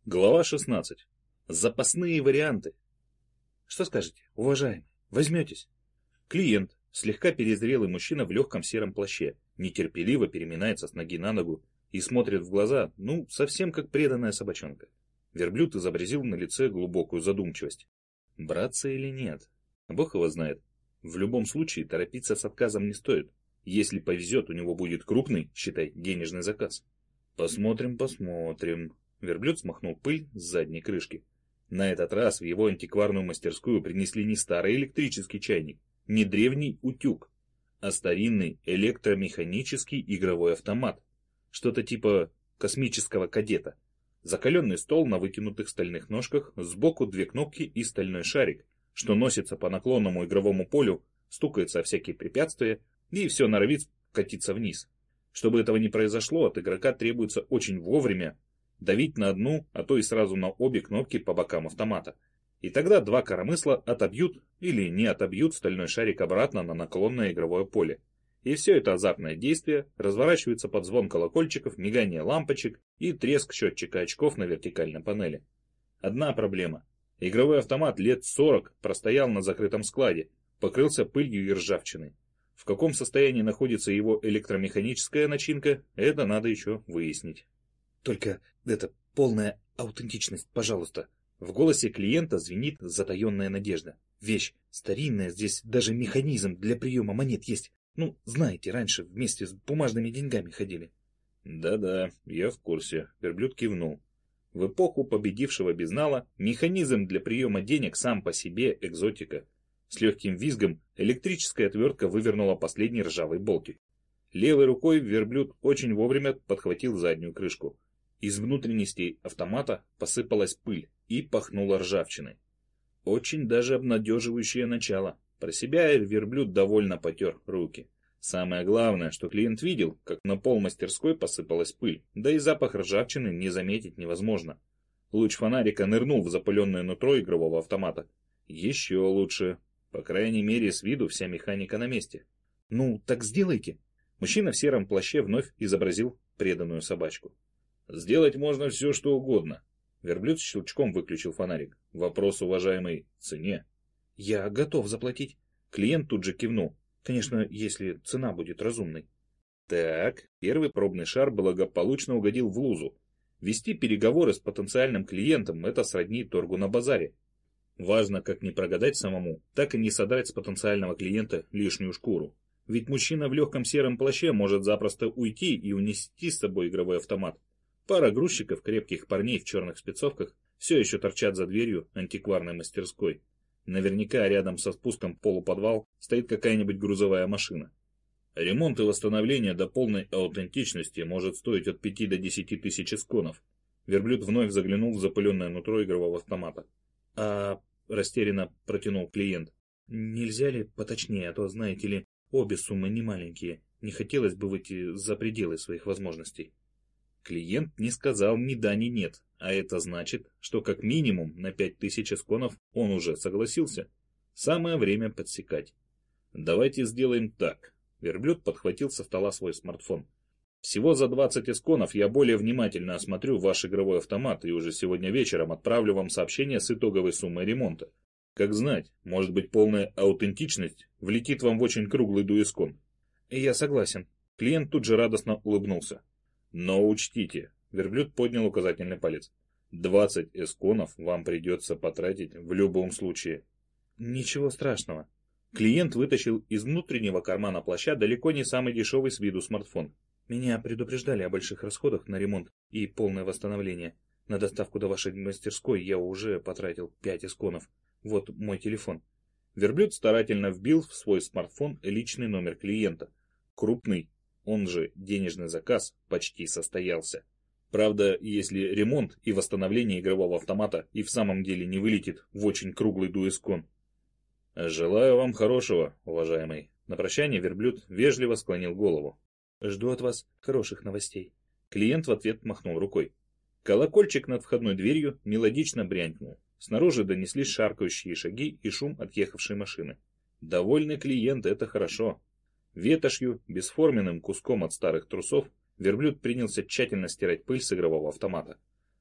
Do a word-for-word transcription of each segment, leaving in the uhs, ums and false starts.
Глава шестнадцать. Запасные варианты. Что скажете, уважаемый, возьметесь? Клиент, слегка перезрелый мужчина в легком сером плаще, нетерпеливо переминается с ноги на ногу и смотрит в глаза, ну, совсем как преданная собачонка. Верблюд изобразил на лице глубокую задумчивость. Браться или нет? Бог его знает. В любом случае торопиться с отказом не стоит. Если повезет, у него будет крупный, считай, денежный заказ. Посмотрим, посмотрим. Верблюд смахнул пыль с задней крышки. На этот раз в его антикварную мастерскую принесли не старый электрический чайник, не древний утюг, а старинный электромеханический игровой автомат. Что-то типа космического кадета. Закаленный стол на вытянутых стальных ножках, сбоку две кнопки и стальной шарик, что носится по наклонному игровому полю, стукается о всякие препятствия и все норовит катиться вниз. Чтобы этого не произошло, от игрока требуется очень вовремя давить на одну, а то и сразу на обе кнопки по бокам автомата. И тогда два коромысла отобьют или не отобьют стальной шарик обратно на наклонное игровое поле. И все это азартное действие разворачивается под звон колокольчиков, мигание лампочек и треск счетчика очков на вертикальной панели. Одна проблема. Игровой автомат лет сорок простоял на закрытом складе, покрылся пылью и ржавчиной. В каком состоянии находится его электромеханическая начинка, это надо еще выяснить. Только это полная аутентичность, пожалуйста. В голосе клиента звенит затаенная надежда. Вещь старинная, здесь даже механизм для приема монет есть. Ну, знаете, раньше вместе с бумажными деньгами ходили. Да-да, я в курсе. Верблюд кивнул. В эпоху победившего безнала механизм для приема денег сам по себе экзотика. С легким визгом электрическая отвертка вывернула последний ржавый болтик. Левой рукой верблюд очень вовремя подхватил заднюю крышку. Из внутренностей автомата посыпалась пыль и пахнула ржавчиной. Очень даже обнадеживающее начало. Про себя верблюд довольно потер руки. Самое главное, что клиент видел, как на пол мастерской посыпалась пыль, да и запах ржавчины не заметить невозможно. Луч фонарика нырнул в запыленное нутро игрового автомата. Еще лучше. По крайней мере, с виду вся механика на месте. Ну, так сделайте. Мужчина в сером плаще вновь изобразил преданную собачку. Сделать можно все, что угодно. Верблюд с щелчком выключил фонарик. Вопрос, уважаемый, цене. Я готов заплатить. Клиент тут же кивнул. Конечно, если цена будет разумной. Так, первый пробный шар благополучно угодил в лузу. Вести переговоры с потенциальным клиентом — это сродни торгу на базаре. Важно как не прогадать самому, так и не содрать с потенциального клиента лишнюю шкуру. Ведь мужчина в легком сером плаще может запросто уйти и унести с собой игровой автомат. Пара грузчиков, крепких парней в черных спецовках, все еще торчат за дверью антикварной мастерской. Наверняка рядом со спуском в полуподвал стоит какая-нибудь грузовая машина. Ремонт и восстановление до полной аутентичности может стоить от пяти до десяти тысяч эсконов. Верблюд вновь заглянул в запыленное нутро игрового автомата. А растерянно протянул клиент. Нельзя ли поточнее, а то, знаете ли, обе суммы не маленькие. Не хотелось бы выйти за пределы своих возможностей. Клиент не сказал ни да, ни нет, а это значит, что как минимум на пять тысяч эсконов он уже согласился. Самое время подсекать. Давайте сделаем так. Верблюд подхватил со стола свой смартфон. Всего за двадцать эсконов я более внимательно осмотрю ваш игровой автомат и уже сегодня вечером отправлю вам сообщение с итоговой суммой ремонта. Как знать, может быть, полная аутентичность влетит вам в очень круглый дуэскон. Я согласен. Клиент тут же радостно улыбнулся. Но учтите, верблюд поднял указательный палец. двадцать эсконов вам придется потратить в любом случае. Ничего страшного. Клиент вытащил из внутреннего кармана плаща далеко не самый дешевый с виду смартфон. Меня предупреждали о больших расходах на ремонт и полное восстановление. На доставку до вашей мастерской я уже потратил пять эсконов. Вот мой телефон. Верблюд старательно вбил в свой смартфон личный номер клиента. Крупный, он же денежный заказ, почти состоялся. Правда, если ремонт и восстановление игрового автомата и в самом деле не вылетит в очень круглый дуэскон. Желаю вам хорошего, уважаемый. На прощание верблюд вежливо склонил голову. Жду от вас хороших новостей. Клиент в ответ махнул рукой. Колокольчик над входной дверью мелодично брянькнул. Снаружи донеслись шаркающие шаги и шум отъехавшей машины. Довольный клиент — это хорошо. Ветошью, бесформенным куском от старых трусов, верблюд принялся тщательно стирать пыль с игрового автомата.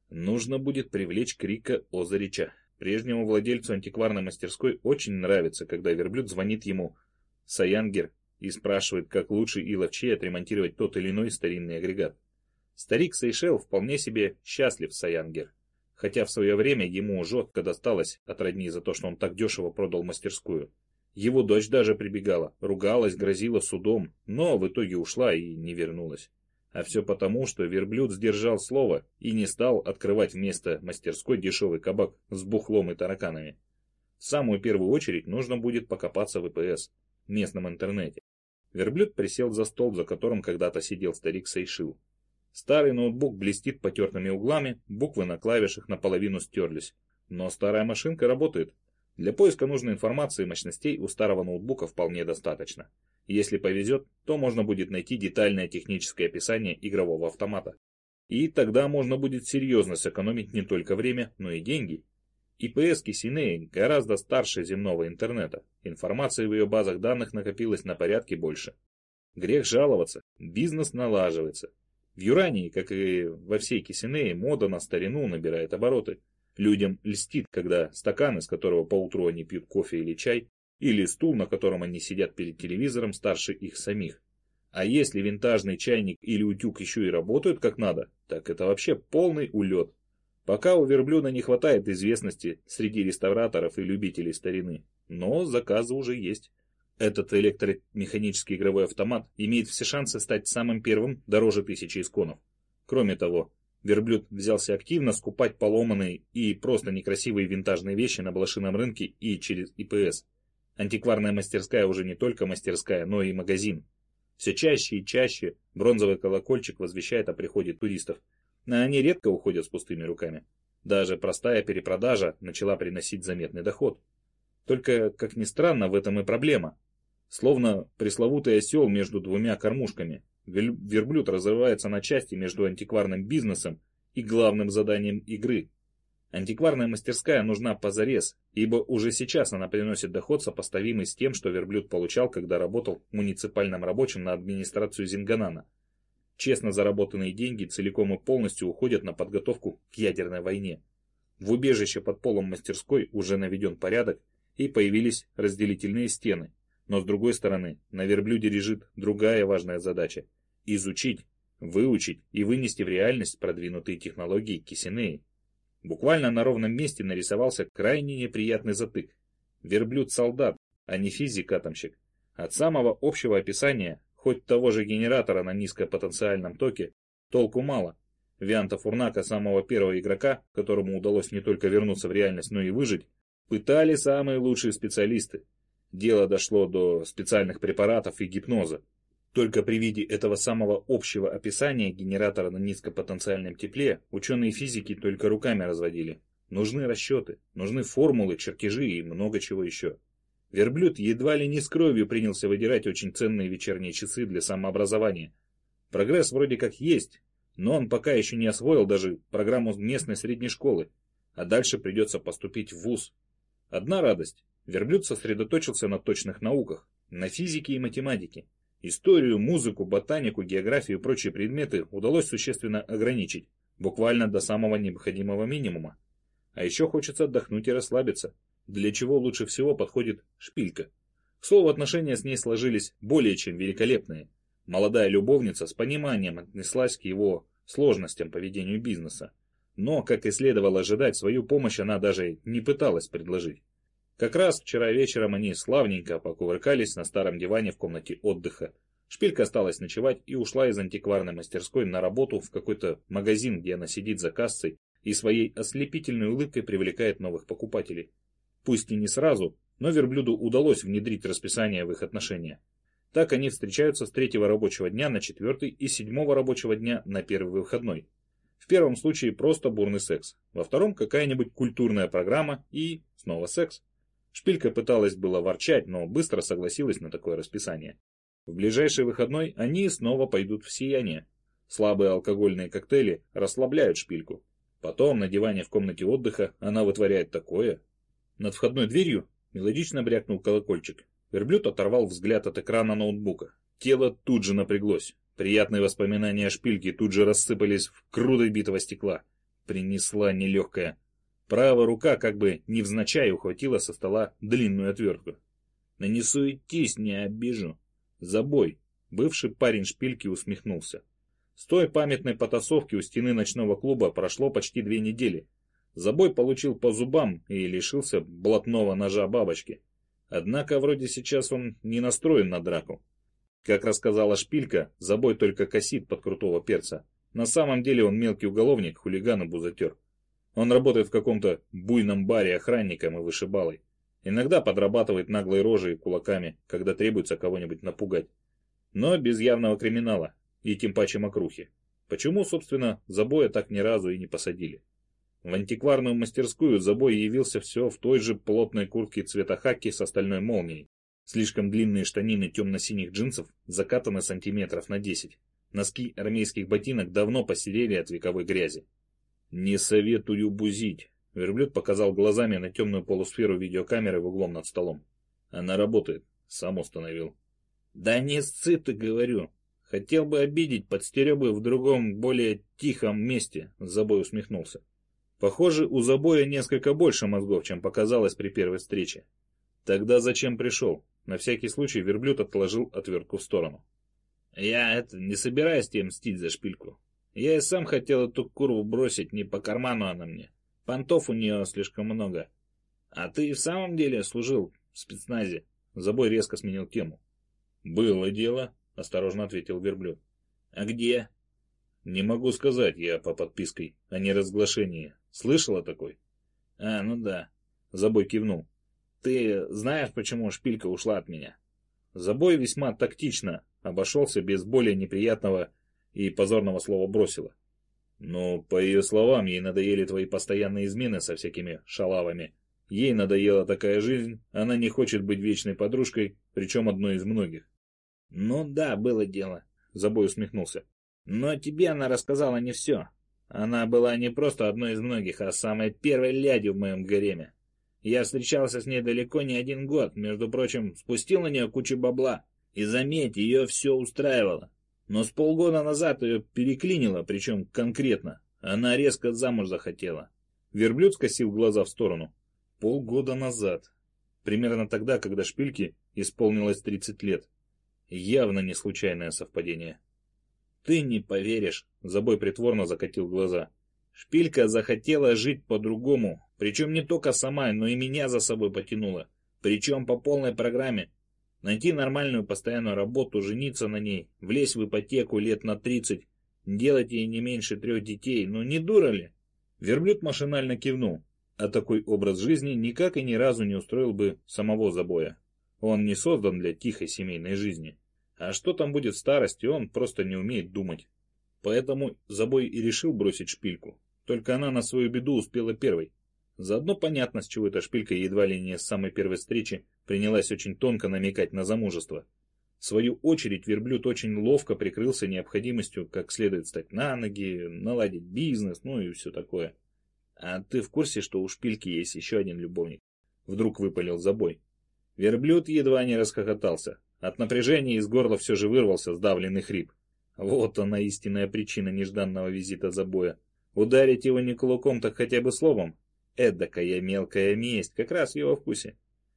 Нужно будет привлечь Крика Озарича. Прежнему владельцу антикварной мастерской очень нравится, когда верблюд звонит ему Саянгер и спрашивает, как лучше и ловчее отремонтировать тот или иной старинный агрегат. Старик Сейшел вполне себе счастлив Саянгер, хотя в свое время ему жестко досталось от родни за то, что он так дешево продал мастерскую. Его дочь даже прибегала, ругалась, грозила судом, но в итоге ушла и не вернулась. А все потому, что верблюд сдержал слово и не стал открывать вместо мастерской дешевый кабак с бухлом и тараканами. В самую первую очередь нужно будет покопаться в И П С, местном интернете. Верблюд присел за стол, за которым когда-то сидел старик Сейшил. Старый ноутбук блестит потертыми углами, буквы на клавишах наполовину стерлись. Но старая машинка работает. Для поиска нужной информации и мощностей у старого ноутбука вполне достаточно. Если повезет, то можно будет найти детальное техническое описание игрового автомата. И тогда можно будет серьезно сэкономить не только время, но и деньги. И П С Кисинеи гораздо старше земного интернета. Информации в ее базах данных накопилось на порядке больше. Грех жаловаться, бизнес налаживается. В Юрании, как и во всей Кисинее, мода на старину набирает обороты. Людям льстит, когда стакан, из которого поутру они пьют кофе или чай, или стул, на котором они сидят перед телевизором, старше их самих. А если винтажный чайник или утюг еще и работают как надо, так это вообще полный улет. Пока у верблюда не хватает известности среди реставраторов и любителей старины, но заказы уже есть. Этот электромеханический игровой автомат имеет все шансы стать самым первым дороже тысячи исконов. Кроме того, верблюд взялся активно скупать поломанные и просто некрасивые винтажные вещи на блошином рынке и через И П С. Антикварная мастерская уже не только мастерская, но и магазин. Все чаще и чаще бронзовый колокольчик возвещает о приходе туристов, но они редко уходят с пустыми руками. Даже простая перепродажа начала приносить заметный доход. Только, как ни странно, в этом и проблема. Словно пресловутый осел между двумя кормушками, верблюд разрывается на части между антикварным бизнесом и главным заданием игры. Антикварная мастерская нужна позарез, ибо уже сейчас она приносит доход, сопоставимый с тем, что верблюд получал, когда работал муниципальным рабочим на администрацию Зинганана. Честно заработанные деньги целиком и полностью уходят на подготовку к ядерной войне. В убежище под полом мастерской уже наведен порядок и появились разделительные стены. Но с другой стороны, на верблюде лежит другая важная задача – изучить, выучить и вынести в реальность продвинутые технологии Кисинеи. Буквально на ровном месте нарисовался крайне неприятный затык. Верблюд-солдат, а не физик-атомщик. От самого общего описания, хоть того же генератора на низкопотенциальном токе, толку мало. Вианта Фурнака, самого первого игрока, которому удалось не только вернуться в реальность, но и выжить, пытали самые лучшие специалисты. Дело дошло до специальных препаратов и гипноза. Только при виде этого самого общего описания генератора на низкопотенциальном тепле ученые физики только руками разводили. Нужны расчеты, нужны формулы, чертежи и много чего еще. Верблюд едва ли не с кровью принялся выдирать очень ценные вечерние часы для самообразования. Прогресс вроде как есть, но он пока еще не освоил даже программу местной средней школы, а дальше придется поступить в вуз. Одна радость. Верблюд сосредоточился на точных науках, на физике и математике. Историю, музыку, ботанику, географию и прочие предметы удалось существенно ограничить, буквально до самого необходимого минимума. А еще хочется отдохнуть и расслабиться, для чего лучше всего подходит шпилька. К слову, отношения с ней сложились более чем великолепные. Молодая любовница с пониманием отнеслась к его сложностям по ведению бизнеса. Но, как и следовало ожидать, свою помощь она даже не пыталась предложить. Как раз вчера вечером они славненько покувыркались на старом диване в комнате отдыха. Шпилька осталась ночевать и ушла из антикварной мастерской на работу в какой-то магазин, где она сидит за кассой и своей ослепительной улыбкой привлекает новых покупателей. Пусть и не сразу, но верблюду удалось внедрить расписание в их отношения. Так они встречаются с третьего рабочего дня на четвертый и седьмого рабочего дня на первый выходной. В первом случае просто бурный секс, во втором какая-нибудь культурная программа и снова секс. Шпилька пыталась было ворчать, но быстро согласилась на такое расписание. В ближайший выходной они снова пойдут в сияние. Слабые алкогольные коктейли расслабляют Шпильку. Потом на диване в комнате отдыха она вытворяет такое. Над входной дверью мелодично брякнул колокольчик. Верблюд оторвал взгляд от экрана ноутбука. Тело тут же напряглось. Приятные воспоминания о Шпильке тут же рассыпались в груды битого стекла. Принесла нелегкая. Правая рука как бы невзначай ухватила со стола длинную отвертку. Да не суетись, не обижу. Забой. Бывший парень Шпильки усмехнулся. С той памятной потасовки у стены ночного клуба прошло почти две недели. Забой получил по зубам и лишился блатного ножа бабочки. Однако вроде сейчас он не настроен на драку. Как рассказала Шпилька, Забой только косит под крутого перца. На самом деле он мелкий уголовник, хулиган и бузатер. Он работает в каком-то буйном баре охранником и вышибалой. Иногда подрабатывает наглой рожей и кулаками, когда требуется кого-нибудь напугать. Но без явного криминала, и тем паче мокрухи. Почему, собственно, Забоя так ни разу и не посадили? В антикварную мастерскую Забой явился все в той же плотной куртке цвета хаки с остальной молнией. Слишком длинные штанины темно-синих джинсов закатаны сантиметров на десять. Носки армейских ботинок давно посерели от вековой грязи. «Не советую бузить», — верблюд показал глазами на темную полусферу видеокамеры в углом над столом. «Она работает», — сам установил. «Да не сцы ты, говорю. Хотел бы обидеть, подстерег бы в другом, более тихом месте», — Забой усмехнулся. Похоже, у Забоя несколько больше мозгов, чем показалось при первой встрече. Тогда зачем пришел? На всякий случай верблюд отложил отвертку в сторону. «Я это не собираюсь тебе мстить за Шпильку. Я и сам хотел эту курву бросить, не по карману она мне. Понтов у нее слишком много. А ты и в самом деле служил в спецназе?» Забой резко сменил тему. «Было дело», — осторожно ответил верблюд. «А где?» «Не могу сказать, я по подписке, а не разглашении. Слышал о такой?» «А, ну да», — Забой кивнул. «Ты знаешь, почему Шпилька ушла от меня?» Забой весьма тактично обошелся без более неприятного и позорного слова бросила. «Ну, по ее словам, ей надоели твои постоянные измены со всякими шалавами. Ей надоела такая жизнь, она не хочет быть вечной подружкой, причем одной из многих». «Ну да, было дело», — Забой усмехнулся. «Но тебе она рассказала не все. Она была не просто одной из многих, а самой первой лядью в моем гареме. Я встречался с ней далеко не один год, между прочим, спустил на нее кучу бабла. И заметь, ее все устраивало. Но с полгода назад ее переклинило, причем конкретно. Она резко замуж захотела». Верблюд скосил глаза в сторону. Полгода назад. Примерно тогда, когда Шпильке исполнилось тридцать лет. Явно не случайное совпадение. «Ты не поверишь», — Забой притворно закатил глаза. «Шпилька захотела жить по-другому, причем не только сама, но и меня за собой потянула. Причем по полной программе. Найти нормальную постоянную работу, жениться на ней, влезть в ипотеку лет на тридцать, делать ей не меньше трех детей. Ну не дура ли?» Верблюд машинально кивнул, а такой образ жизни никак и ни разу не устроил бы самого Забоя. Он не создан для тихой семейной жизни. А что там будет в старости, он просто не умеет думать. Поэтому Забой и решил бросить Шпильку. Только она на свою беду успела первой. Заодно понятно, с чего эта Шпилька едва ли не с самой первой встречи принялась очень тонко намекать на замужество. В свою очередь верблюд очень ловко прикрылся необходимостью как следует встать на ноги, наладить бизнес, ну и все такое. «А ты в курсе, что у Шпильки есть еще один любовник?» Вдруг выпалил Забой. Верблюд едва не расхохотался. От напряжения из горла все же вырвался сдавленный хрип. Вот она истинная причина нежданного визита Забоя. Ударить его не кулаком, так хотя бы словом. Эдакая мелкая месть, как раз в его вкусе.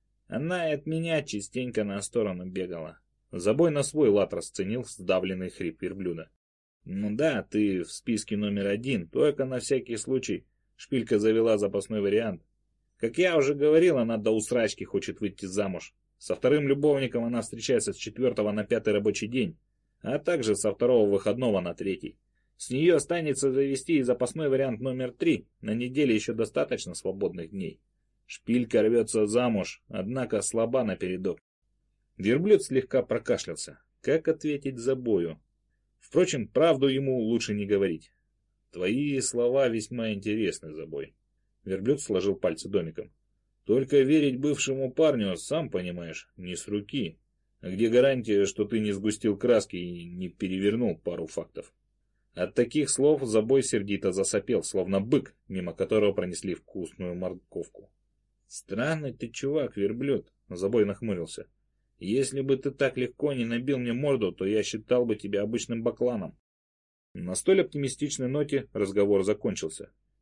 Она и от меня частенько на сторону бегала. Забой на свой лад расценил сдавленный хрип верблюда. «Ну да, ты в списке номер один, только на всякий случай». Шпилька завела запасной вариант. Как я уже говорил, она до усрачки хочет выйти замуж. Со вторым любовником она встречается с четвертого на пятый рабочий день, а также со второго выходного на третий. С нее останется завести и запасной вариант номер три. На неделе еще достаточно свободных дней. Шпилька рвется замуж, однако слаба напередок. Верблюд слегка прокашлялся. Как ответить Забою? Впрочем, правду ему лучше не говорить. Твои слова весьма интересны, Забой. Верблюд сложил пальцы домиком. Только верить бывшему парню, сам понимаешь, не с руки. А где гарантия, что ты не сгустил краски и не перевернул пару фактов? От таких слов Забой сердито засопел, словно бык, мимо которого пронесли вкусную морковку. «Странный ты чувак, верблюд», — Забой нахмурился. «Если бы ты так легко не набил мне морду, то я считал бы тебя обычным бакланом». На столь оптимистичной ноте разговор закончился.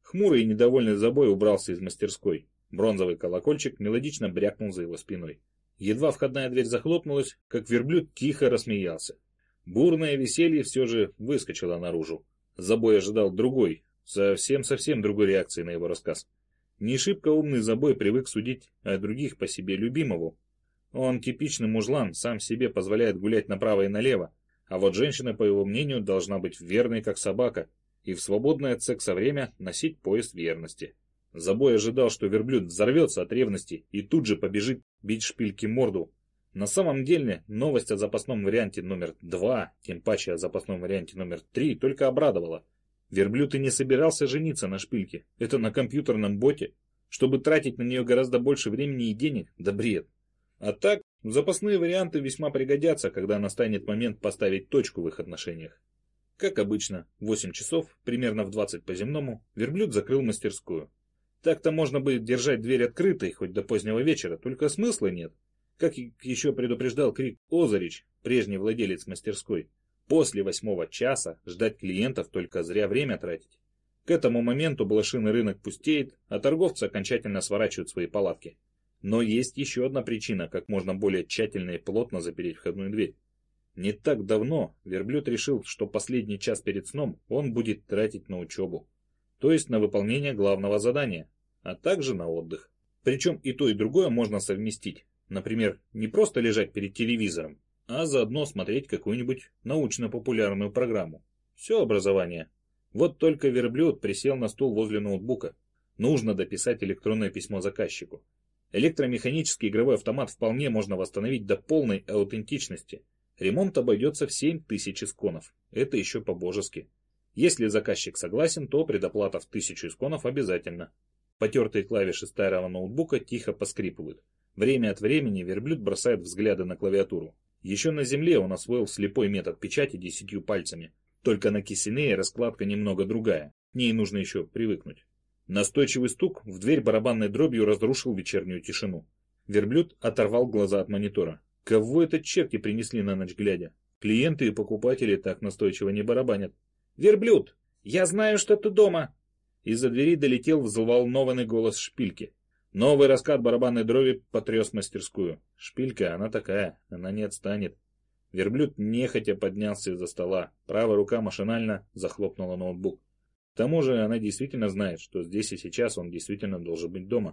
Хмурый и недовольный Забой убрался из мастерской. Бронзовый колокольчик мелодично брякнул за его спиной. Едва входная дверь захлопнулась, как верблюд тихо рассмеялся. Бурное веселье все же выскочило наружу. Забой ожидал другой, совсем-совсем другой реакции на его рассказ. Не шибко умный Забой привык судить о других по себе любимому. Он типичный мужлан, сам себе позволяет гулять направо и налево, а вот женщина, по его мнению, должна быть верной, как собака, и в свободное от секса время носить пояс верности. Забой ожидал, что верблюд взорвется от ревности и тут же побежит бить шпильки морду. На самом деле, новость о запасном варианте номер два, тем паче о запасном варианте номер три, только обрадовала. Верблюд и не собирался жениться на шпильке. Это на компьютерном боте. Чтобы тратить на нее гораздо больше времени и денег, да бред. А так, запасные варианты весьма пригодятся, когда настанет момент поставить точку в их отношениях. Как обычно, в восемь часов, примерно в двадцать по земному, верблюд закрыл мастерскую. Так-то можно бы держать дверь открытой хоть до позднего вечера, только смысла нет. Как еще предупреждал Крик Озарич, прежний владелец мастерской, после восьмого часа ждать клиентов только зря время тратить. К этому моменту блошиный рынок пустеет, а торговцы окончательно сворачивают свои палатки. Но есть еще одна причина, как можно более тщательно и плотно запереть входную дверь. Не так давно верблюд решил, что последний час перед сном он будет тратить на учебу. То есть на выполнение главного задания, а также на отдых. Причем и то, и другое можно совместить. Например, не просто лежать перед телевизором, а заодно смотреть какую-нибудь научно-популярную программу. Все образование. Вот только верблюд присел на стул возле ноутбука. Нужно дописать электронное письмо заказчику. Электромеханический игровой автомат вполне можно восстановить до полной аутентичности. Ремонт обойдется в семь тысяч исконов. Это еще по-божески. Если заказчик согласен, то предоплата в тысячу исконов обязательно. Потертые клавиши старого ноутбука тихо поскрипывают. Время от времени верблюд бросает взгляды на клавиатуру. Еще на земле он освоил слепой метод печати десятью пальцами. Только на Кисинее раскладка немного другая. К ней нужно еще привыкнуть. Настойчивый стук в дверь барабанной дробью разрушил вечернюю тишину. Верблюд оторвал глаза от монитора. Кого это черти принесли на ночь глядя? Клиенты и покупатели так настойчиво не барабанят. «Верблюд! Я знаю, что ты дома!» Из-за двери долетел взволнованный голос Шпильки. Новый раскат барабанной дроби потряс мастерскую. Шпилька, она такая, она не отстанет. Верблюд нехотя поднялся из-за стола. Правая рука машинально захлопнула ноутбук. К тому же она действительно знает, что здесь и сейчас он действительно должен быть дома.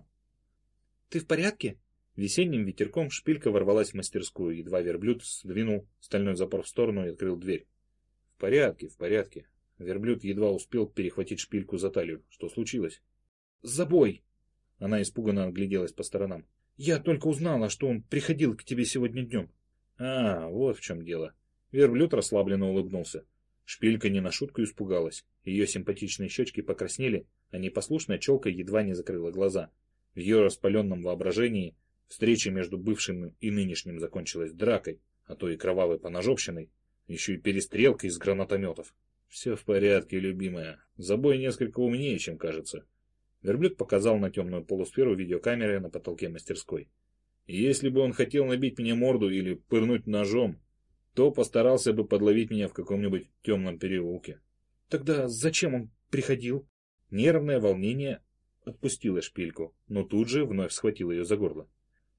«Ты в порядке?» Весенним ветерком Шпилька ворвалась в мастерскую, едва верблюд сдвинул стальной запор в сторону и открыл дверь. «В порядке, в порядке». Верблюд едва успел перехватить Шпильку за талию. Что случилось? «Забой!» Она испуганно огляделась по сторонам. «Я только узнала, что он приходил к тебе сегодня днем». «А, вот в чем дело». Верблюд расслабленно улыбнулся. Шпилька не на шутку испугалась. Ее симпатичные щечки покраснели, а непослушная челка едва не закрыла глаза. В ее распаленном воображении встреча между бывшим и нынешним закончилась дракой, а то и кровавой поножовщиной, еще и перестрелкой из гранатометов. «Все в порядке, любимая. Забой несколько умнее, чем кажется». Верблюд показал на темную полусферу видеокамеры на потолке мастерской. «Если бы он хотел набить мне морду или пырнуть ножом, то постарался бы подловить меня в каком-нибудь темном переулке». «Тогда зачем он приходил?» Нервное волнение отпустило Шпильку, но тут же вновь схватило ее за горло.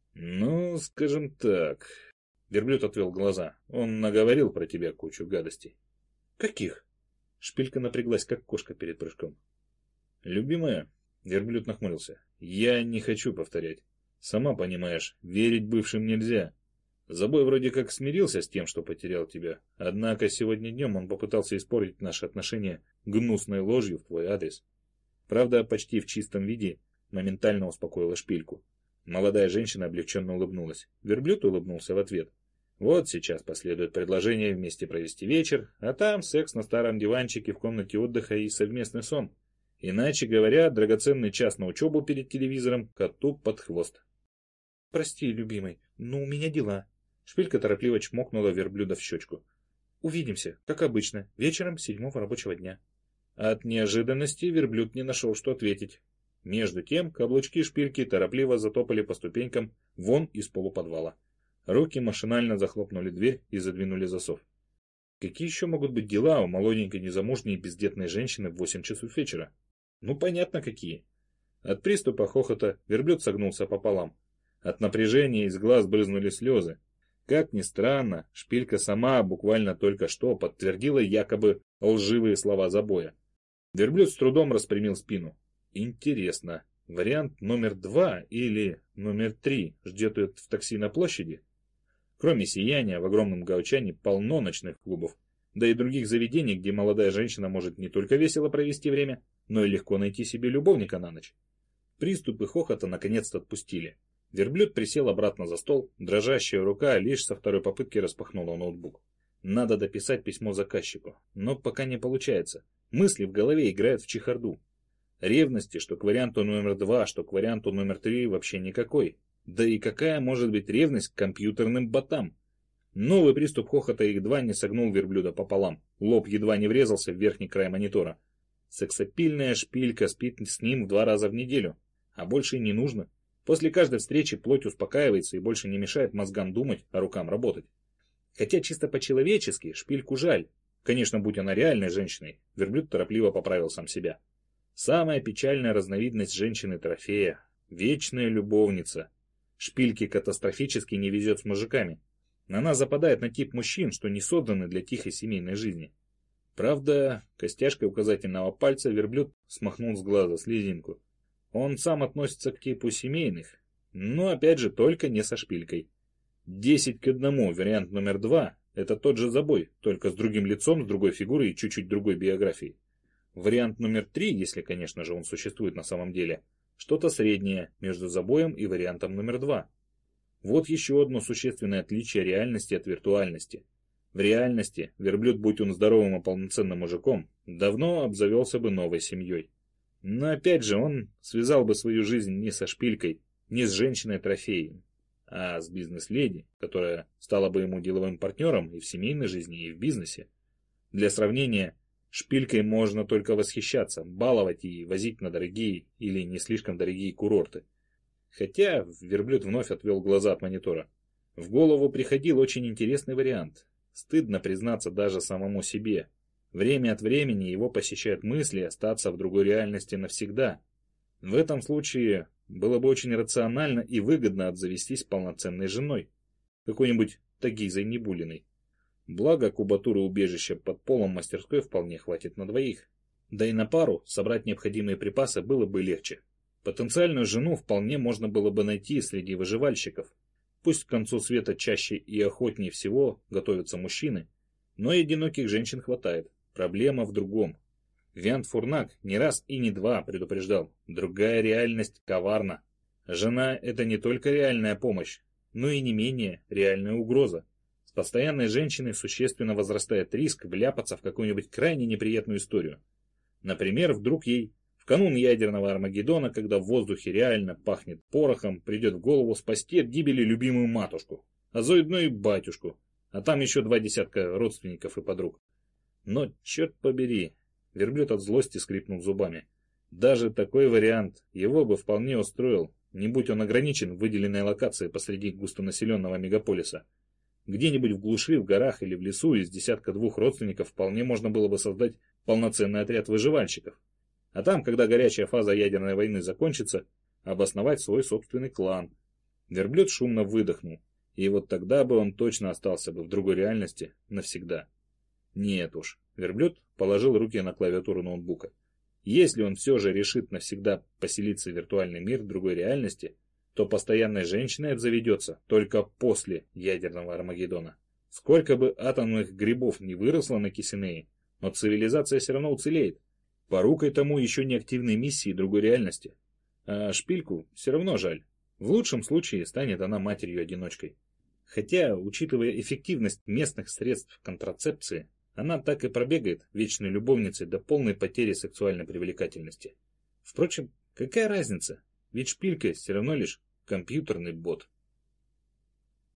«Ну, скажем так...» Верблюд отвел глаза. «Он наговорил про тебя кучу гадостей». «Каких?» Шпилька напряглась, как кошка перед прыжком. «Любимая...» Верблюд нахмурился. «Я не хочу повторять. Сама понимаешь, верить бывшим нельзя. Забой вроде как смирился с тем, что потерял тебя. Однако сегодня днем он попытался испортить наши отношения гнусной ложью в твой адрес. Правда, почти в чистом виде моментально успокоила Шпильку. Молодая женщина облегченно улыбнулась. Верблюд улыбнулся в ответ. Вот сейчас последует предложение вместе провести вечер, а там секс на старом диванчике в комнате отдыха и совместный сон. Иначе говоря, драгоценный час на учебу перед телевизором коту под хвост. «Прости, любимый, но у меня дела». Шпилька торопливо чмокнула верблюда в щечку. «Увидимся, как обычно, вечером седьмого рабочего дня». От неожиданности верблюд не нашел, что ответить. Между тем каблучки Шпильки торопливо затопали по ступенькам вон из полуподвала. Руки машинально захлопнули дверь и задвинули засов. Какие еще могут быть дела у молоденькой незамужней бездетной женщины в восемь часов вечера? Ну, понятно какие. От приступа хохота верблюд согнулся пополам. От напряжения из глаз брызнули слезы. Как ни странно, шпилька сама буквально только что подтвердила якобы лживые слова забоя. Верблюд с трудом распрямил спину. Интересно, вариант номер два или номер три ждет ее в такси на площади? Кроме сияния, в огромном Гаочане полно ночных клубов, да и других заведений, где молодая женщина может не только весело провести время, но и легко найти себе любовника на ночь. Приступы хохота наконец-то отпустили. Верблюд присел обратно за стол, дрожащая рука лишь со второй попытки распахнула ноутбук. Надо дописать письмо заказчику, но пока не получается. Мысли в голове играют в чехарду. Ревности, что к варианту номер два, что к варианту номер три вообще никакой. Да и какая может быть ревность к компьютерным ботам? Новый приступ хохота едва не согнул верблюда пополам. Лоб едва не врезался в верхний край монитора. Сексапильная шпилька спит с ним в два раза в неделю. А больше и не нужно. После каждой встречи плоть успокаивается и больше не мешает мозгам думать, а рукам работать. Хотя чисто по-человечески шпильку жаль. Конечно, будь она реальной женщиной, верблюд торопливо поправил сам себя. Самая печальная разновидность женщины-трофея. Вечная любовница. Шпильке катастрофически не везет с мужиками. Она западает на тип мужчин, что не созданы для тихой семейной жизни. Правда, костяшкой указательного пальца верблюд смахнул с глаза слезинку. Он сам относится к типу семейных, но опять же только не со шпилькой. Десять к одному вариант номер два – это тот же забой, только с другим лицом, с другой фигурой и чуть-чуть другой биографией. Вариант номер три, если, конечно же, он существует на самом деле, что-то среднее между забоем и вариантом номер два. Вот еще одно существенное отличие реальности от виртуальности. В реальности верблюд, будь он здоровым и полноценным мужиком, давно обзавелся бы новой семьей. Но опять же, он связал бы свою жизнь не со шпилькой, не с женщиной-трофеем, а с бизнес-леди, которая стала бы ему деловым партнером и в семейной жизни, и в бизнесе. Для сравнения, шпилькой можно только восхищаться, баловать и возить на дорогие или не слишком дорогие курорты. Хотя верблюд вновь отвел глаза от монитора. В голову приходил очень интересный вариант. Стыдно признаться даже самому себе. Время от времени его посещают мысли остаться в другой реальности навсегда. В этом случае было бы очень рационально и выгодно обзавестись полноценной женой. Какой-нибудь Тагизой Небулиной. Благо, кубатуры убежища под полом мастерской вполне хватит на двоих. Да и на пару собрать необходимые припасы было бы легче. Потенциальную жену вполне можно было бы найти среди выживальщиков. Пусть к концу света чаще и охотнее всего готовятся мужчины, но и одиноких женщин хватает. Проблема в другом. Виант Фурнак не раз и не два предупреждал. Другая реальность коварна. Жена – это не только реальная помощь, но и не менее реальная угроза. С постоянной женщиной существенно возрастает риск вляпаться в какую-нибудь крайне неприятную историю. Например, вдруг ей в канун ядерного Армагеддона, когда в воздухе реально пахнет порохом, придет в голову спасти от гибели любимую матушку, а заодно и батюшку, а там еще два десятка родственников и подруг. Но, черт побери, верблюд от злости скрипнул зубами. Даже такой вариант его бы вполне устроил, не будь он ограничен в выделенной локации посреди густонаселенного мегаполиса. Где-нибудь в глуши, в горах или в лесу из десятка-двух родственников вполне можно было бы создать полноценный отряд выживальщиков. А там, когда горячая фаза ядерной войны закончится, обосновать свой собственный клан. Верблюд шумно выдохнул, и вот тогда бы он точно остался бы в другой реальности навсегда. Нет уж, верблюд положил руки на клавиатуру ноутбука. Если он все же решит навсегда поселиться в виртуальный мир другой реальности, то постоянной женщиной обзаведется только после ядерного Армагеддона. Сколько бы атомных грибов не выросло на Кисинее, но цивилизация все равно уцелеет. Порукой тому еще не активной миссии другой реальности. А шпильку все равно жаль. В лучшем случае станет она матерью-одиночкой. Хотя, учитывая эффективность местных средств контрацепции, она так и пробегает вечной любовницей до полной потери сексуальной привлекательности. Впрочем, какая разница? Ведь шпилька все равно лишь компьютерный бот.